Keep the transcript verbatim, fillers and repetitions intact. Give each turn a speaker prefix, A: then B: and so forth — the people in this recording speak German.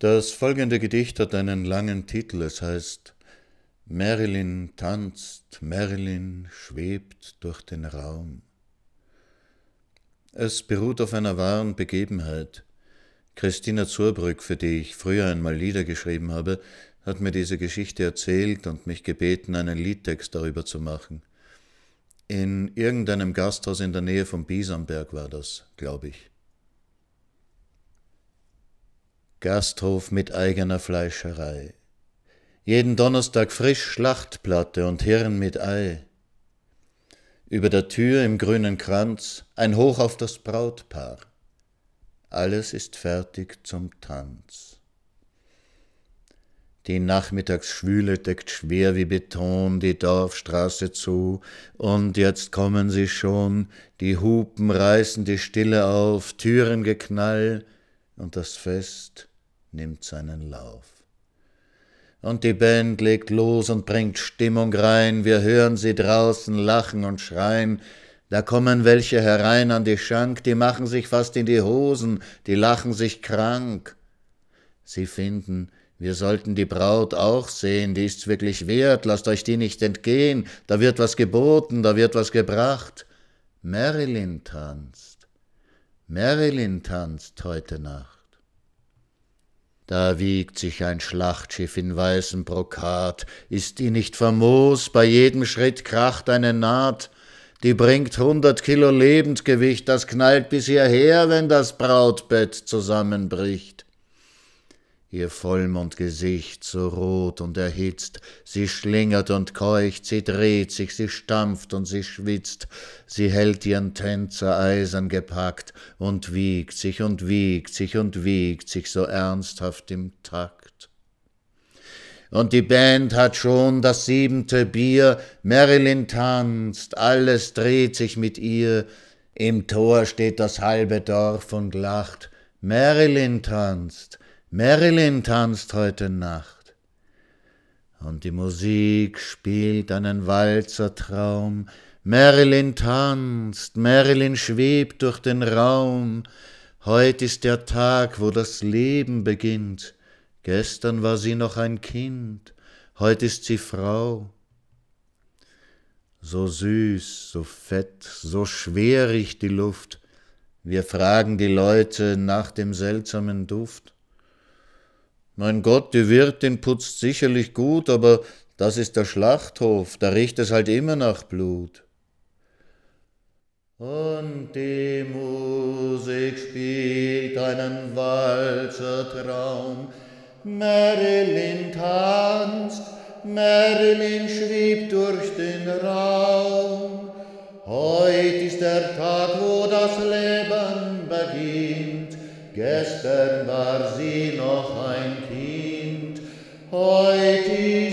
A: Das folgende Gedicht hat einen langen Titel. Es heißt Marilyn tanzt, Marilyn schwebt durch den Raum. Es beruht auf einer wahren Begebenheit. Christina Zurbrügg, für die ich früher einmal Lieder geschrieben habe, hat mir diese Geschichte erzählt und mich gebeten, einen Liedtext darüber zu machen. In irgendeinem Gasthaus in der Nähe von Biesamberg war das, glaube ich. Gasthof mit eigener Fleischerei. Jeden Donnerstag frisch Schlachtplatte und Hirn mit Ei. Über der Tür im grünen Kranz ein Hoch auf das Brautpaar. Alles ist fertig zum Tanz. Die Nachmittagsschwüle deckt schwer wie Beton die Dorfstraße zu, und jetzt kommen sie schon, die Hupen reißen die Stille auf, Türengeknall, und das Fest nimmt seinen Lauf. Und die Band legt los und bringt Stimmung rein, wir hören sie draußen lachen und schreien. Da kommen welche herein an die Schank, die machen sich fast in die Hosen, die lachen sich krank. Sie finden, wir sollten die Braut auch sehen, die ist's wirklich wert, lasst euch die nicht entgehen, da wird was geboten, da wird was gebracht. Marilyn tanzt, Marilyn tanzt heute Nacht. Da wiegt sich ein Schlachtschiff in weißem Brokat, ist die nicht famos, bei jedem Schritt kracht eine Naht, die bringt hundert Kilo Lebendgewicht, das knallt bis hierher, wenn das Brautbett zusammenbricht. Ihr Vollmondgesicht so rot und erhitzt, sie schlingert und keucht, sie dreht sich, sie stampft und sie schwitzt, sie hält ihren Tänzer eisern gepackt und wiegt sich und wiegt sich und wiegt sich so ernsthaft im Takt. Und die Band hat schon das siebente Bier, Marilyn tanzt, alles dreht sich mit ihr, im Tor steht das halbe Dorf und lacht, Marilyn tanzt, Marilyn tanzt heute Nacht. Und die Musik spielt einen Walzertraum, Marilyn tanzt, Marilyn schwebt durch den Raum, heut ist der Tag, wo das Leben beginnt, gestern war sie noch ein Kind, heut ist sie Frau. So süß, so fett, so schwer riecht die Luft, wir fragen die Leute nach dem seltsamen Duft. Mein Gott, die Wirtin putzt sicherlich gut, aber das ist der Schlachthof, da riecht es halt immer nach Blut. Und die Musik spielt einen Walzertraum, Marilyn tanzt, Marilyn schwebt durch den Raum. Heut ist der Tag, wo das Leben beginnt, gestern war sie noch ein Kind, heut ist